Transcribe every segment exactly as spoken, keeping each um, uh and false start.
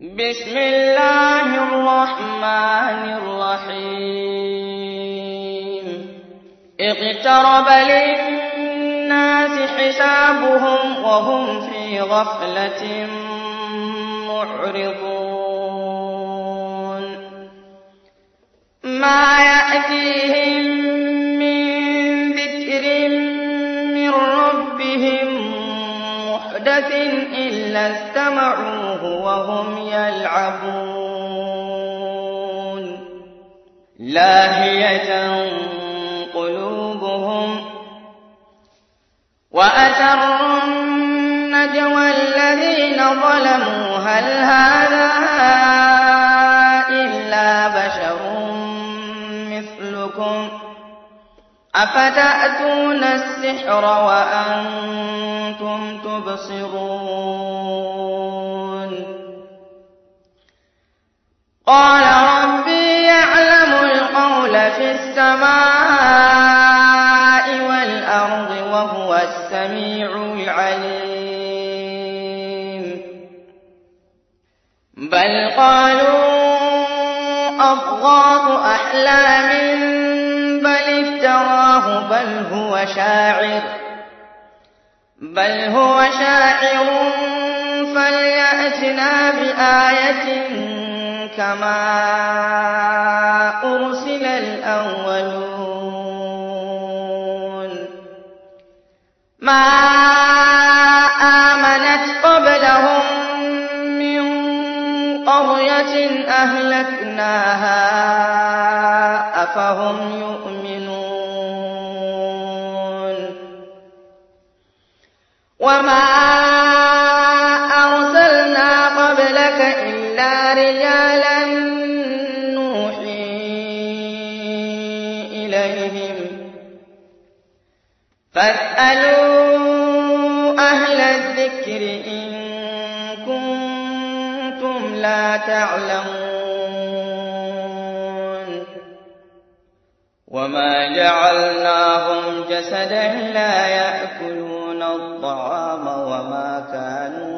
بسم الله الرحمن الرحيم اقترب للناس حسابهم وهم في غفلة معرضون ما يأتيهم من ذكر من ربهم محدث إلا استمعوه وهم يلعبون لاهية قلوبهم وأسروا النجوى الذين ظلموا هل هذا إلا بشر مثلكم أفتأتون السحر وأنتم تبصرون قال ربي يعلم القول في السماء والأرض وهو السميع العليم بل قالوا أضغاث أحلام بل افتراه بل هو شاعر بل هو شاعر فليأتنا بآية كما أرسل الأولون ما آمنت قبلهم من قرية أهلكناها أفهم يؤمنون وما أرسلنا قبلك إلا رجالا نوحي إليهم فاسألوا أهل الذكر إن كنتم لا تعلمون وما جعلناهم جسدا لا يأكلون الطعام وما كانوا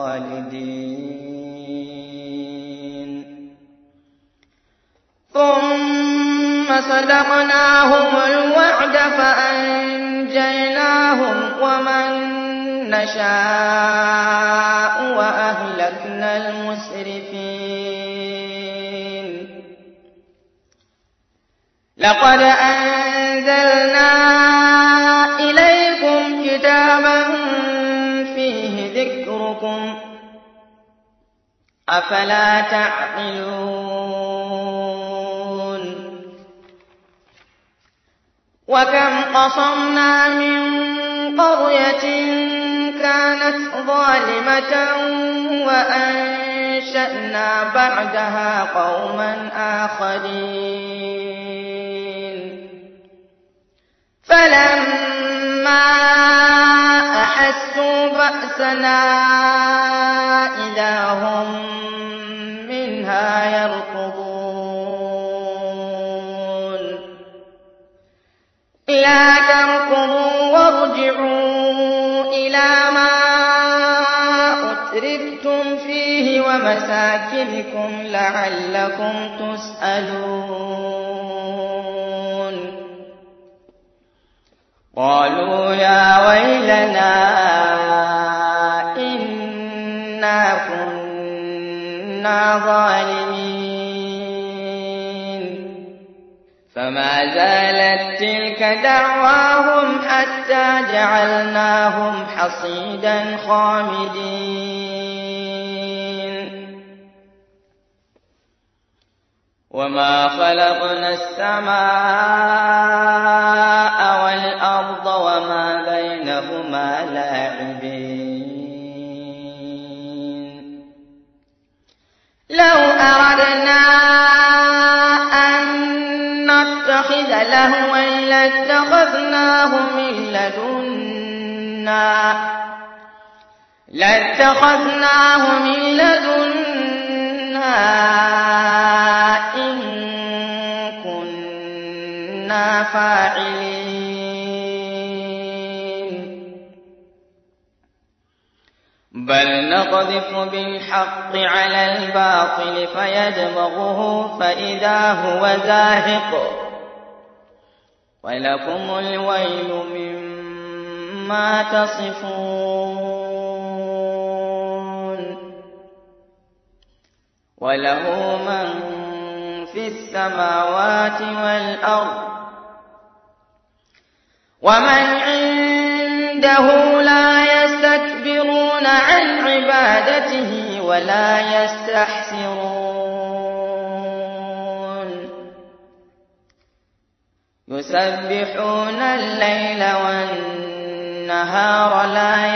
خالدين ثم صدقناهم الوعد فأنجيناهم ومن نشاء وأهلكنا المسرفين لقد أنزلنا إليكم كتابا فيه ذكركم أفلا تعقلون وكم قصمنا من قرية كانت ظالمة وأنشأنا بعدها قوما آخرين فلما أحسوا بأسنا إذا هم منها يركضون لا تركضوا وارجعوا إلى ما أترفتم فيه ومساكنكم لعلكم تسألون قالوا يا ويلنا إنا كنا ظالمين فما زالت تلك دعواهم حتى جعلناهم حصيدا خامدين وما خلقنا السماء والأرض وما بينهما لاعبين لو أردنا أن نتخذ لهوا لاتخذناه من لدنا لاتخذناه من لدنا إن كنا فاعلين بل نقذف بالحق على الباطل فيدمغه فإذا هو زاهق ولكم الويل مما تصفون وله من في السماوات والأرض ومن عنده لا يستكبرون عن عبادته ولا يستحسرون يسبحون الليل والنهار لا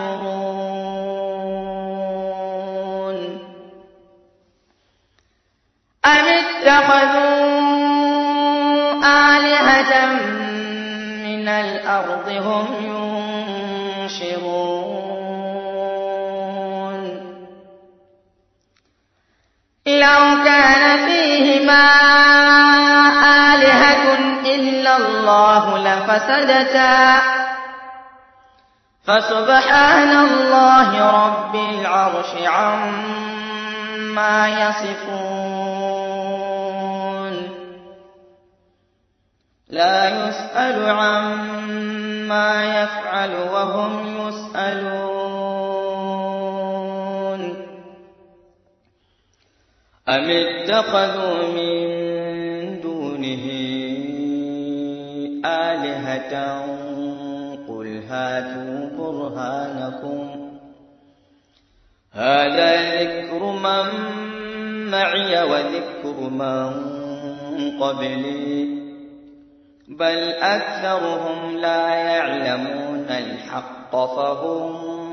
يفترون أم اتخذوا آلهة من الأرض هم ينشرون لو كان فيهما آلهة إلا الله لفسدتا فسبحان الله رب العرش عما يصفون لا يسأل عما يفعل وهم يسألون أم اتخذوا من دونه آلهة قل هاتوا برهانكم هذا ذكر من معي وذكر من قبلي بل أكثرهم لا يعلمون الحق فهم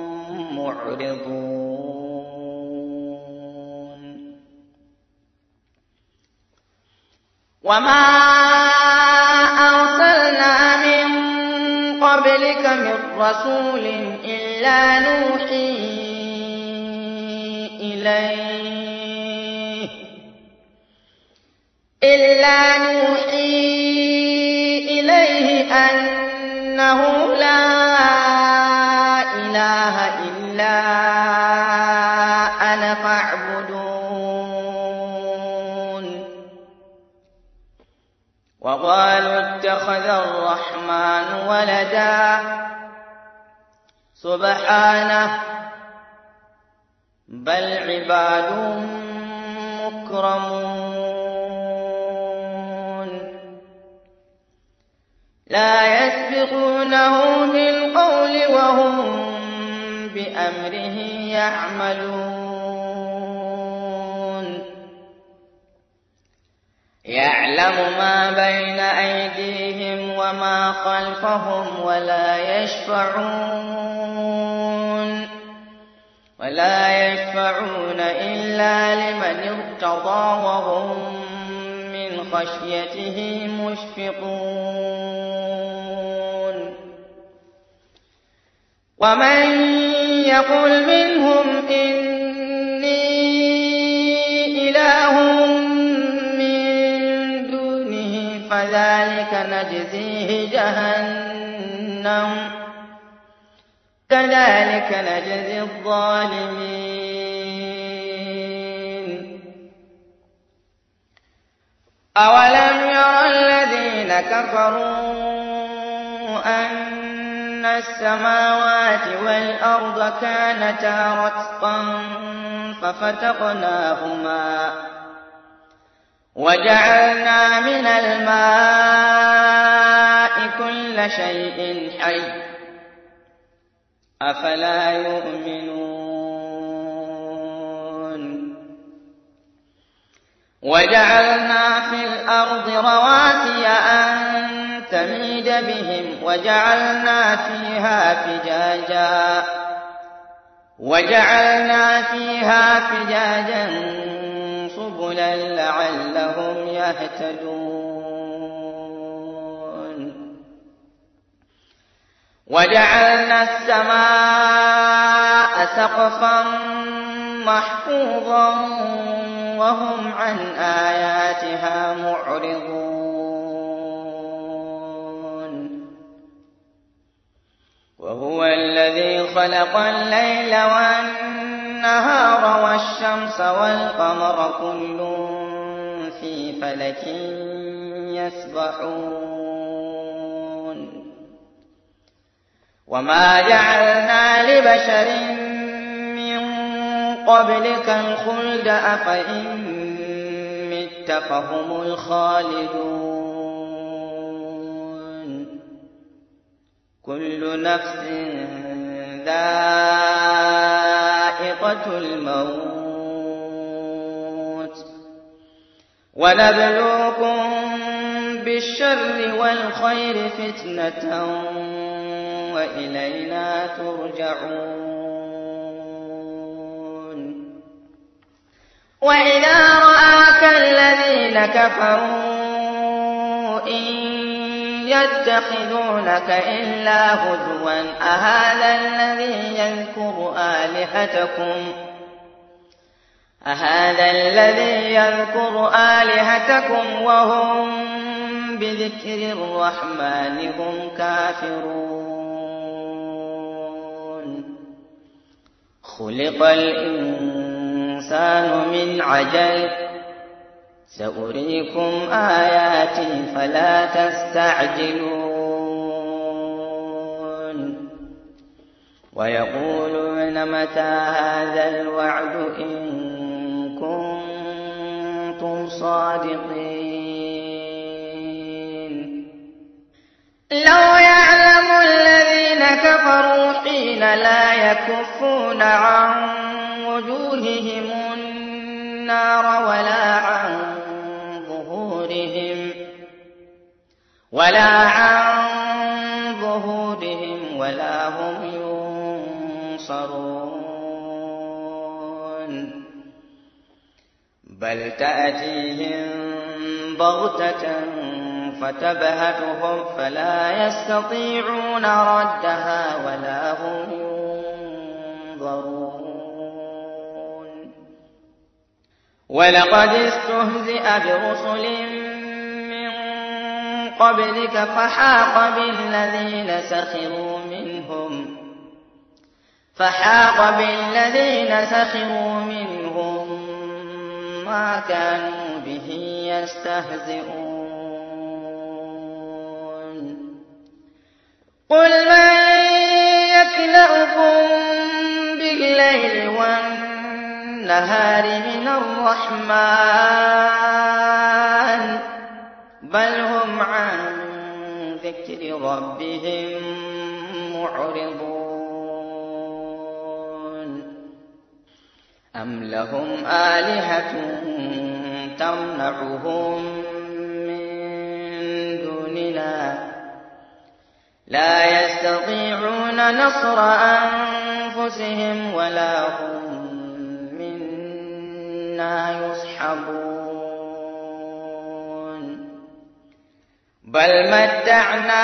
معرضون وما أرسلنا من قبلك من رسول إلا نوحي إليه إلا نوحي إليه أنه لا إله إلا أنا فاعبدون وقالوا اتخذ الرحمن ولدا سبحانه بل عباد مكرمون لا يسبقونه بالقول وهم بأمره يعملون يعلم ما بين أيديهم وما خلفهم ولا يشفعون ولا يشفعون إلا لمن ارتضى وهم من خشيته مشفقون ومن يقل منهم إني إله من دونه فذلك نجزيه جهنم كذلك نجزي الظالمين أولم ير الذين كفروا أن السماوات والأرض كانتا رتقا ففتقناهما وجعلنا من الماء كل شيء حي أفلا يؤمنون وجعلنا في الأرض رواسي أن تميد بهم وجعلنا فيها فجاجا وجعلنا فيها فجاجا سبلا لعلهم يهتدون وجعلنا السماء سقفا محفوظا وهم عن آياتها معرضون وهو وهو الذي خلق الليل والنهار والشمس والقمر كل في فلك يسبحون وما جعلنا لبشر من قبلك الخلد أفإن مت فهم الخالدون كل نفس ذائقة الموت ونبلوكم بالشر والخير فتنة وإلينا ترجعون وإذا رآك الذين كفروا إن يتخذونك إلا هزوا أهذا الذي يذكر آلهتكم أهذا الذي يذكر آلهتكم وهم بذكر الرحمن هم كافرون خلق الإنسان من عجل سأريكم آياتي فلا تستعجلون ويقولون متى هذا الوعد إن كنتم صادقين لو يعلم الذين كفروا حين لا يكفون عن وجوههم النار ولا عن ظهورهم ولا عن ظهورهم ولا هم ينصرون بل تأتيهم بغتة فتبهتهم فلا يستطيعون ردها ولا هم ينظرون ولقد استهزئ برسل من قبلك فحاق بالذين سخروا منهم فحاق بالذين سخروا منهم ما كانوا به يستهزئون قل من يكلؤكم بالليل والنهار من الرحمن بل هم عن ذكر ربهم معرضون أم لهم آلهة تمنعهم من دوننا لا يستطيعون نصر أنفسهم ولا هم منا يصحبون بل متعنا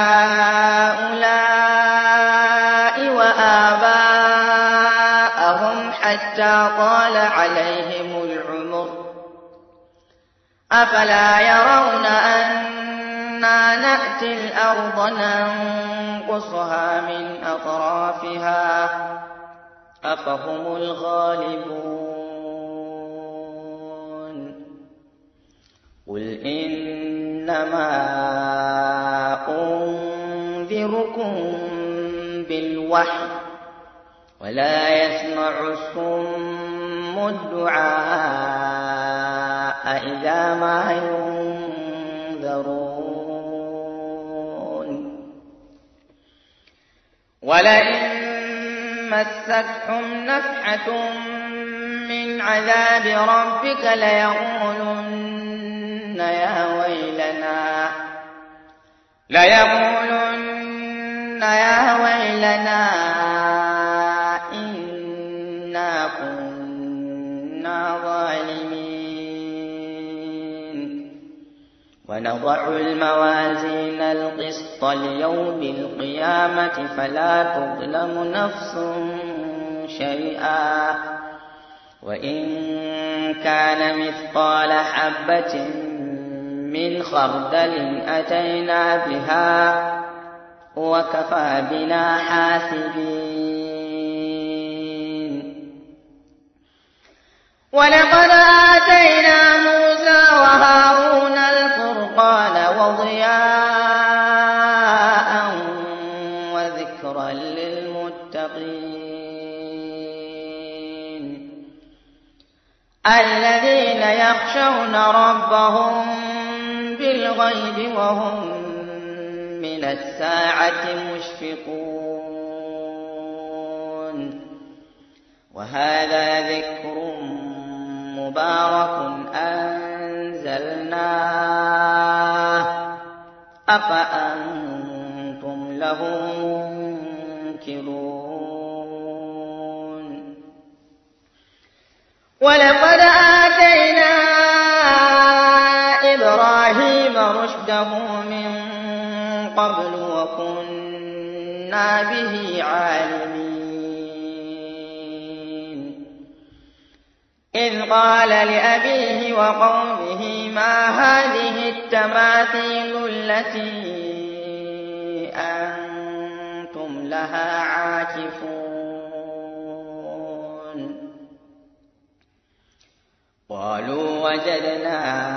هؤلاء وآباءهم حتى طال عليهم العمر أفلا يرون أنا نأتي الأرض ننقصها من أطرافها أفهم الغالبون قل إنما أنذركم بالوحي ولا يسمع الصم الدعاء إذا ما ينذرون ولئن مستهم نفحة من عذاب ربك ليقولن يا ويلنا ليقولن يا ويلنا إنا كنا ظالمين ونضع الموازين القسط ليوم القيامة فلا تظلم نفس شيئا وإن كان مثقال حبة من خردل أتينا بها وكفى بنا حاسبين. ولقد آتينا موسى وهارون الفرقان وضياء وذكرا للمتقين الذين يخشون ربهم بالغيب وهم من الساعة مشفقون. وهذا ذكر مبارك أنزلناه أفأنتم له منكرون. ولقد آتينا إبراهيم رشده من قبل وكنا به عالمين. إذ قال لأبيه وقومه ما هذه التماثيل التي أنتم لها عاكفون. قالوا وجدنا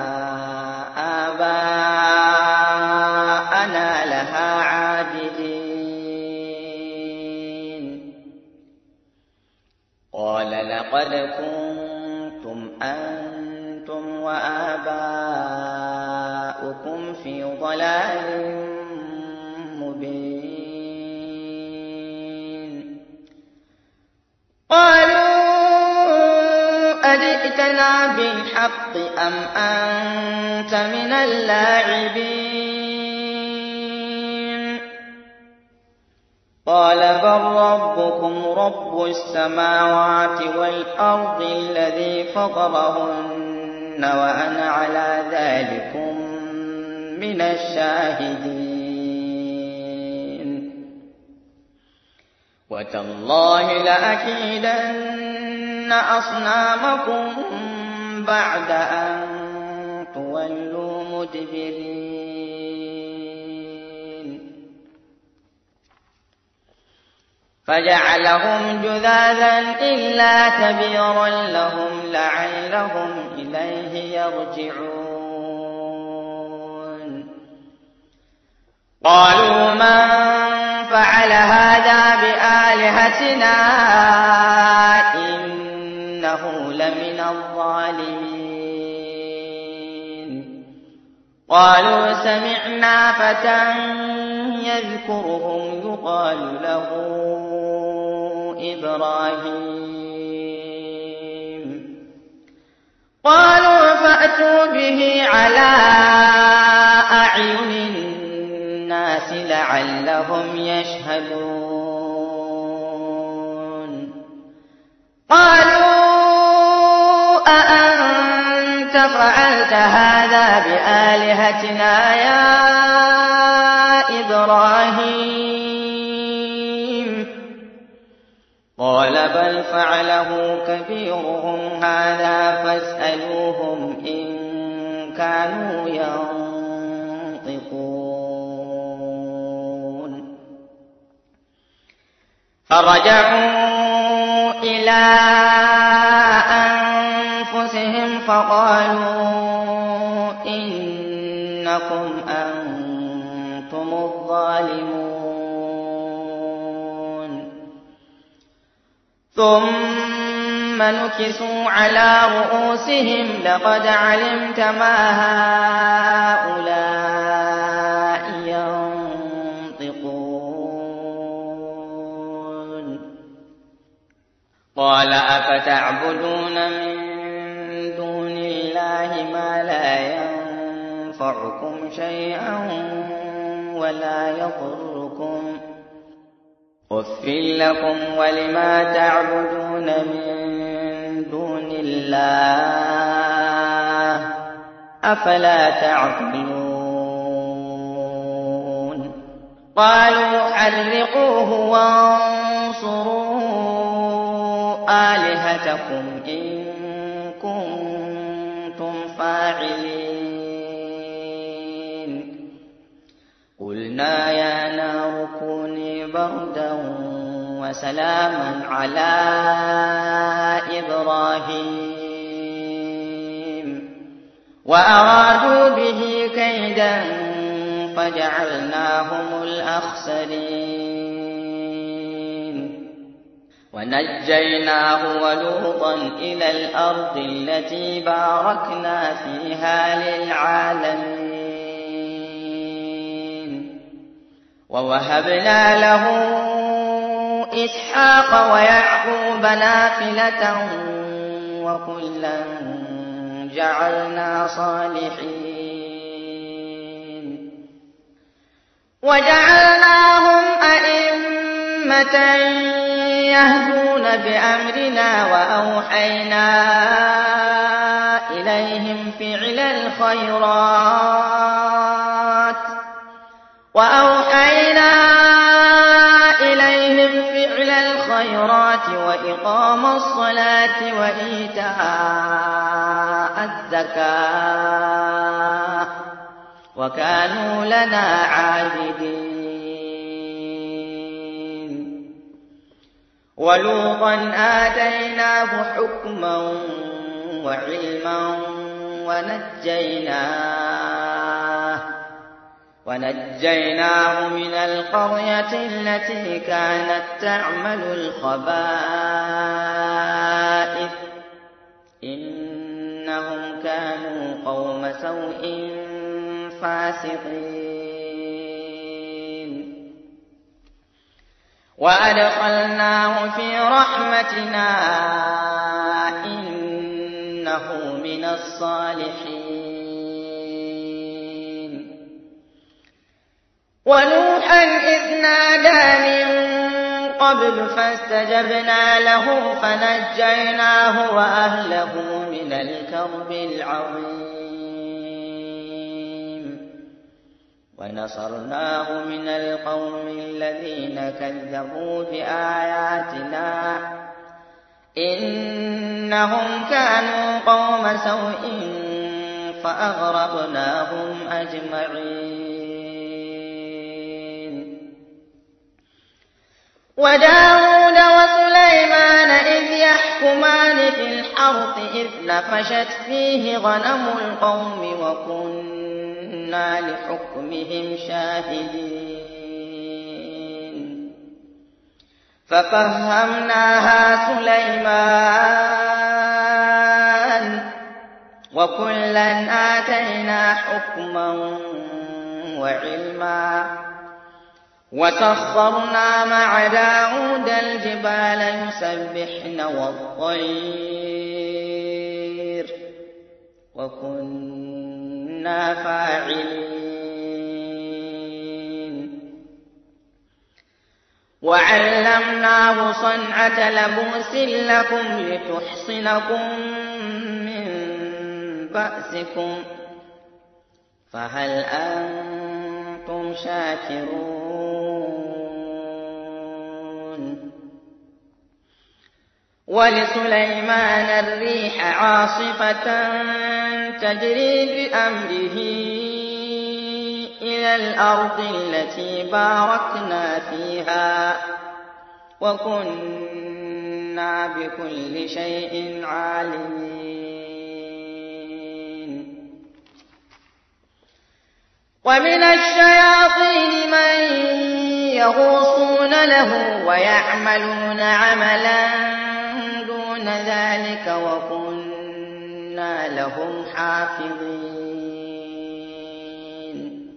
آباءنا لها عابدين. قال لقد كنتم أنتم وآباؤكم في ضلال مبين. قالوا أجئتنا بالحق أم أنت من اللاعبين. قال بل ربكم رب السماوات والأرض الذي فطرهن وأنا على ذلكم من الشاهدين. وتالله لأكيدن أصنامكم بعد أن تولوا مدبرين. فجعلهم جذاذا إلا كبيرا لهم لعلهم إليه يرجعون. قالوا من فعل هذا بآلهتنا إنه لمن الظالمين. قالوا سمعنا فتى يذكرهم يقال له إبراهيم. قالوا فأتوا به على أعين الناس لعلهم يشهدون. قالوا أأنت فعلت هذا بآلهتنا يا إبراهيم. قال بل فعله كبيرهم هذا فاسألوهم إن كانوا ينطقون. فرجعوا إلى أنفسهم فقالوا إنكم أنتم الظالمون. ثم نكسوا على رؤوسهم لقد علمت ما هؤلاء ينطقون. قال أفتعبدون من دون الله ما لا ينفعكم شيئا ولا يضركم أف لكم ولما تعبدون من دون الله أفلا تعقلون. قالوا حرقوه وانصروا آلهتكم إن كنتم فاعلين. قلنا يا نار وسلاما على إبراهيم وأرادوا به كيدا فجعلناهم الأخسرين ونجيناه ولوطا إلى الأرض التي باركنا فيها للعالمين ووهبنا له إسحاق ويعقوب نافلة وكلا جعلنا صالحين وجعلناهم أئمة يهدون بأمرنا وأوحينا إليهم فعل الخيرات وأوحينا إليهم فعل الخيرات وإقام الصلاة وإيتاء الزكاة وكانوا لنا عابدين ولوطا آتيناه حكما وعلما ونجيناه ونجيناه من القرية التي كانت تعمل الخبائث إنهم كانوا قوم سوء فاسقين وأدخلناه في رحمتنا إنه من الصالحين ونوحا إذ نادى من قبل فاستجبنا له فنجيناه وأهله من الكرب العظيم ونصرناه من القوم الذين كذبوا بآياتنا إنهم كانوا قوم سوء فأغرقناهم أجمعين وداود وسليمان إذ يحكمان في الحرث إذ نفشت فيه غنم القوم وكنا لحكمهم شاهدين ففهمناها سليمان وكلا آتينا حكما وعلما وسخرنا مع داود الجبال يسبحن والطير وكنا فاعلين وعلمناه صنعة لبوس لكم لتحصنكم من بأسكم فهل أنتم شاكرون ولسليمان الريح عاصفة تجري بأمره إلى الأرض التي باركنا فيها وكنا بكل شيء عالمين ومن الشياطين من يغوصون له ويعملون عملا دون ذلك وكنا لهم حافظين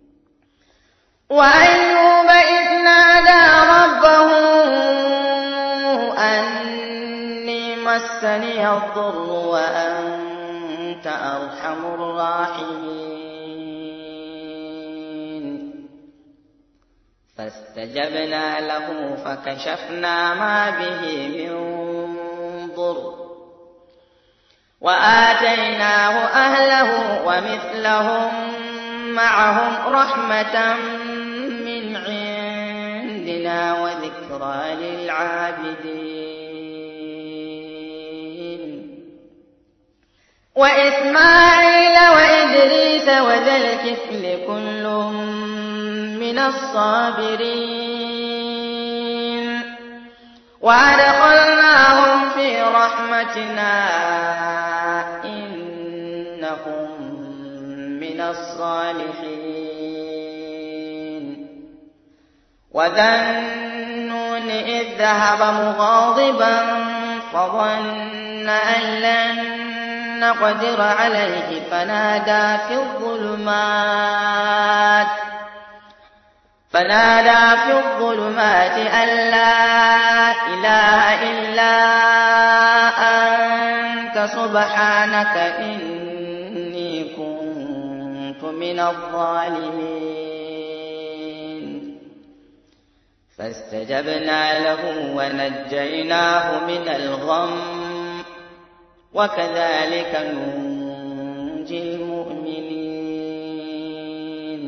وأيوب إذ نادى ربه أني مسني الضر وأنت أرحم الراحمين فاستجبنا له فكشفنا ما به من ضر وآتيناه أهله ومثلهم معهم رحمة من عندنا وذكرى للعابدين وإسماعيل وإدريس وذا الكفل كل من الصابرين وأدخلناهم في رحمتنا إنهم من الصالحين. وذا النون إذ ذهب مغاضبا فظن أن لن نقدر عليه فنادى في الظلمات فنادى في الظلمات أن لا إله إلا أنت سبحانك إني كنت من الظالمين. فاستجبنا له ونجيناه من الغم وكذلك ننجي المؤمنين.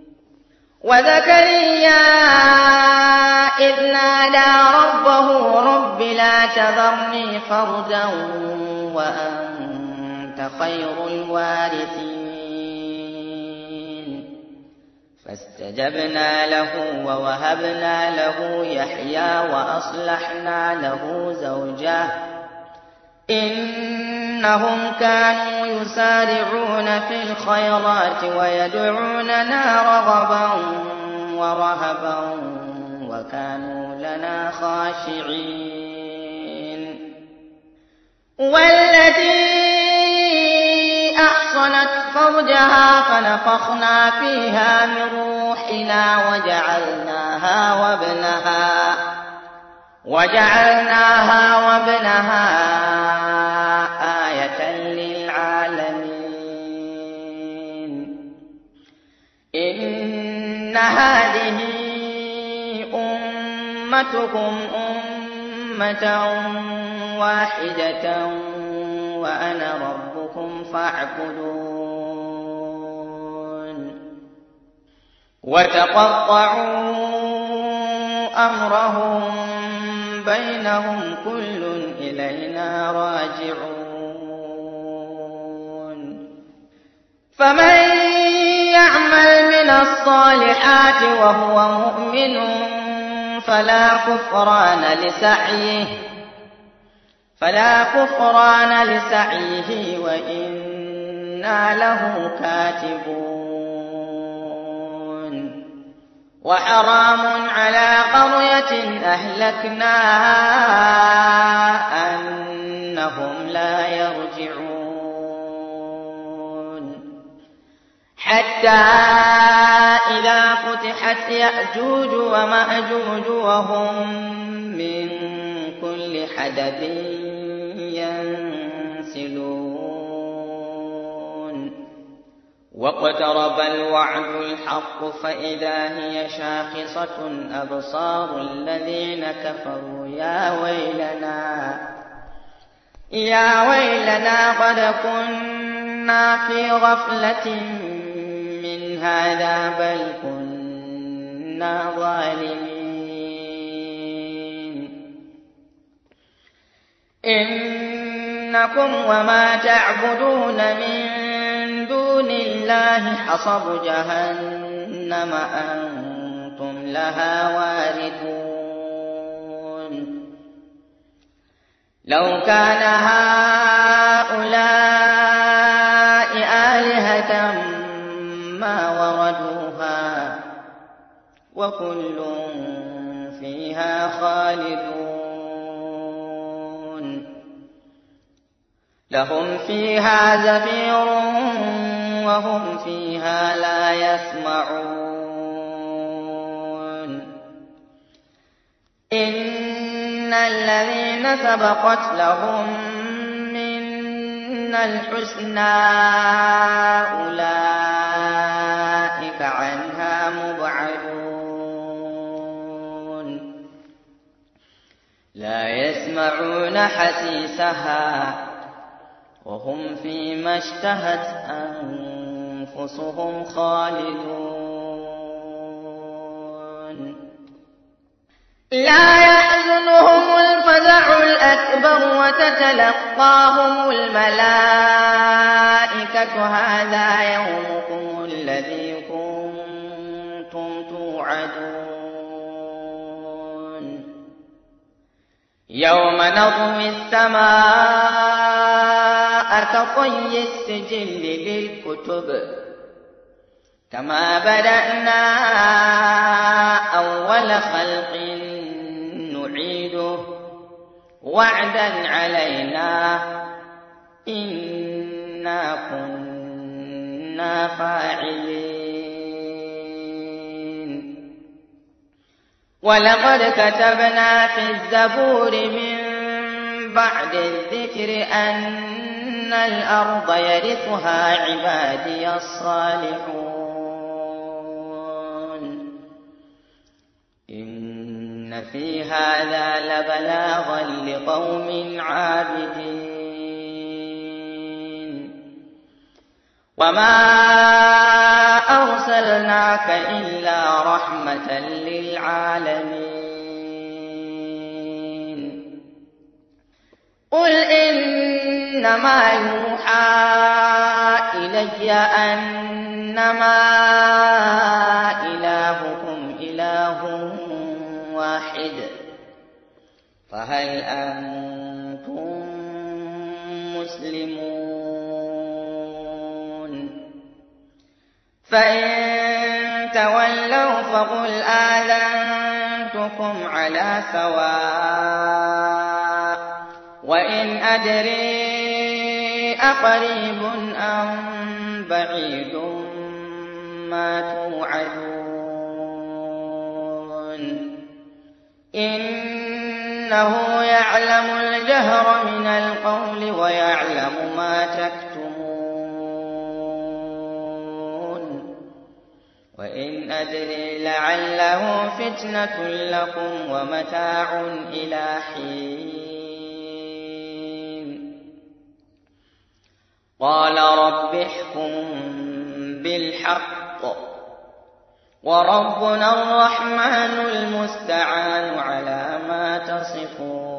وزكريا إذ نادى ربه رب لا تذرني فردا وأنت خير الوارثين. فاستجبنا له ووهبنا له يحيى وأصلحنا له زوجه إنهم كانوا يسارعون في الخيرات ويدعوننا رغبا ورهبا وكانوا لنا خاشعين. والتي أحصنت فرجها فنفخنا فيها من روحنا وجعلناها وابنها وجعلناها وابنها آية للعالمين. إن هذه أمتكم أمة واحدة وأنا ربكم فاعبدون. وتقطعوا أمرهم بينهم كل إلينا راجعون. فمن يعمل من الصالحات وهو مؤمن فلا كفران لسعيه فلا كفران لسعيه وإنا له كاتبون. وحرام على قرية أهلكناها أنهم لا يرجعون. حتى إذا فتحت يأجوج ومأجوج وهم من كل حدب ينسلون. واقترب الوعد الحق فإذا هي شاخصة أبصار الذين كفروا يا ويلنا يا ويلنا قد كنا في غفلة من هذا بل كنا ظالمين. إنكم وما تعبدون من دون الله حصب جهنم أنتم لها واردون. لو كان هؤلاء آلهة ما وردوها وكل فيها خالدون. لهم فيها زفير وهم فيها لا يسمعون. إن الذين سبقت لهم منا الحسنى أولئك عنها مبعدون. لا يسمعون حسيسها وهم فيما اشتهت أنفسهم خالدون. لا يحزنهم الفزع الأكبر وتتلقاهم الملائكة هذا يومكم الذي كنتم توعدون. يوم نطوي السماء كطي السجل للكتب كما بدأنا أول خلق نعيده وعدا علينا إنا كنا فاعلين ولقد كتبنا في الزبور من بعد الذكر أن الأرض يرثها عبادي الصالحون إن في هذا لبلاغا لقوم عابدين وما أرسلناك إلا رحمة للعالمين قل إنما يوحى إلي أنما إلهكم إله واحد فهل أنتم مسلمون فإن تولوا فقل آذنتكم على سواء وإن أدري أقريب أم بعيد ما توعدون إنه يعلم الجهر من القول ويعلم ما تكتمون وإن أدري لعله فتنة لكم ومتاع إلى حين قال رب احكم بالحق وربنا الرحمن المستعان على ما تصفون